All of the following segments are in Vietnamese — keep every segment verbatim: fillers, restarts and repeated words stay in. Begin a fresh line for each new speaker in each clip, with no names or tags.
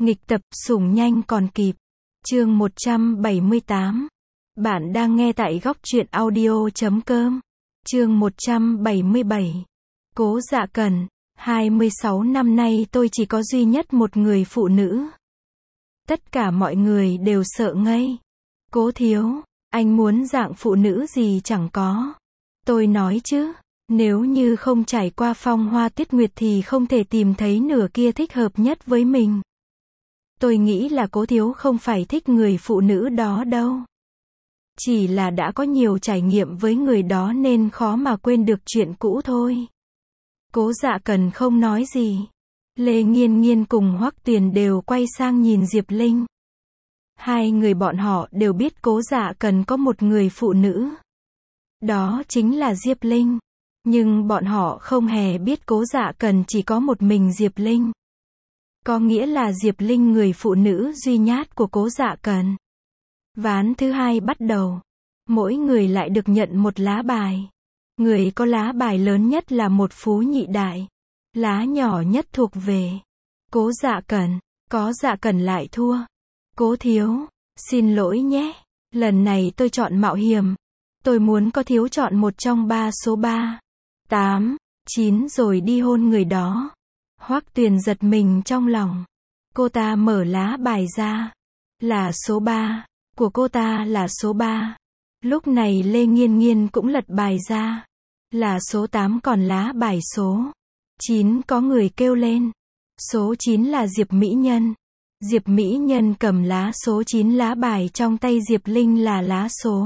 Nghịch tập, sủng nhanh còn kịp. Chương một trăm bảy mươi tám. Bạn đang nghe tại góc truyện audio chấm com. Chương một trăm bảy mươi bảy. Cố Dạ Cần, hai mươi sáu năm nay tôi chỉ có duy nhất một người phụ nữ. Tất cả mọi người đều sợ ngây. Cố thiếu, anh muốn dạng phụ nữ gì chẳng có. Tôi nói chứ, nếu như không trải qua phong hoa tuyết nguyệt thì không thể tìm thấy nửa kia thích hợp nhất với mình. Tôi nghĩ là cố thiếu không phải thích người phụ nữ đó đâu. Chỉ là đã có nhiều trải nghiệm với người đó nên khó mà quên được chuyện cũ thôi. Cố Dạ Cần không nói gì. Lê Nghiên Nghiên cùng Hoắc Tuyền đều quay sang nhìn Diệp Linh. Hai người bọn họ đều biết Cố Dạ Cần có một người phụ nữ. Đó chính là Diệp Linh. Nhưng bọn họ không hề biết Cố Dạ Cần chỉ có một mình Diệp Linh. Có nghĩa là Diệp Linh người phụ nữ duy nhất của Cố Dạ Cần. Ván thứ hai bắt đầu. Mỗi người lại được nhận một lá bài. Người có lá bài lớn nhất là một phú nhị đại. Lá nhỏ nhất thuộc về Cố Dạ Cần. Có Dạ Cần lại thua. Cố thiếu, xin lỗi nhé. Lần này tôi chọn mạo hiểm. Tôi muốn có thiếu chọn một trong ba số ba, tám, chín rồi đi hôn người đó. Hoắc Tuyền giật mình trong lòng. Cô ta mở lá bài ra. Là số ba. Của cô ta là số ba. Lúc này Lê Nghiên Nghiên cũng lật bài ra. Là số tám, còn lá bài số chín có người kêu lên. Số chín là Diệp Mỹ Nhân. Diệp Mỹ Nhân cầm lá số chín, lá bài trong tay Diệp Linh là lá số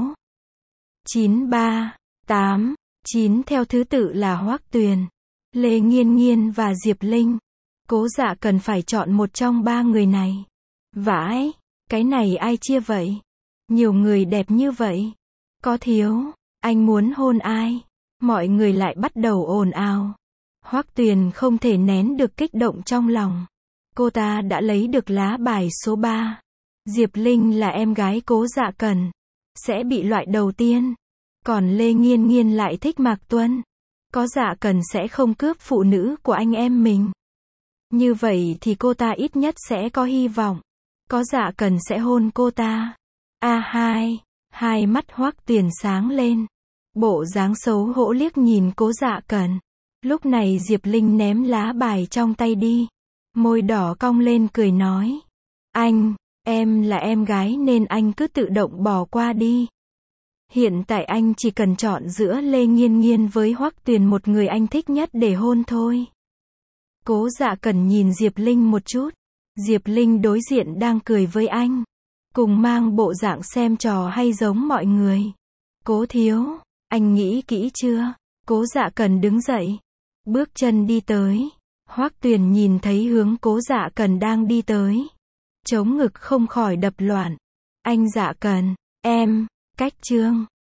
chín, ba, tám, chín theo thứ tự là Hoắc Tuyền, Lê Nghiên Nghiên và Diệp Linh. Cố Dạ Cần phải chọn một trong ba người này. Vãi, cái này ai chia vậy? Nhiều người đẹp như vậy. Có thiếu, anh muốn hôn ai? Mọi người lại bắt đầu ồn ào. Hoắc Tuyền không thể nén được kích động trong lòng. Cô ta đã lấy được lá bài số ba. Diệp Linh là em gái Cố Dạ Cần, sẽ bị loại đầu tiên. Còn Lê Nghiên Nghiên lại thích Mạc Tuân. Có Dạ Cần sẽ không cướp phụ nữ của anh em mình. Như vậy thì cô ta ít nhất sẽ có hy vọng. Có Dạ Cần sẽ hôn cô ta. A hai, hai mắt Hoắc Tuyền sáng lên. Bộ dáng xấu hổ liếc nhìn Cố Dạ Cần. Lúc này Diệp Linh ném lá bài trong tay đi. Môi đỏ cong lên cười nói. Anh, em là em gái nên anh cứ tự động bỏ qua đi. Hiện tại anh chỉ cần chọn giữa Lê Nghiên Nghiên với Hoắc Tuyền, một người anh thích nhất để hôn thôi. Cố Dạ Cần nhìn Diệp Linh một chút. Diệp Linh đối diện đang cười với anh. Cùng mang bộ dạng xem trò hay giống mọi người. Cố thiếu, anh nghĩ kỹ chưa? Cố Dạ Cần đứng dậy. Bước chân đi tới. Hoắc Tuyền nhìn thấy hướng Cố Dạ Cần đang đi tới. Chống ngực không khỏi đập loạn. Anh Dạ Cần, em, cách chương.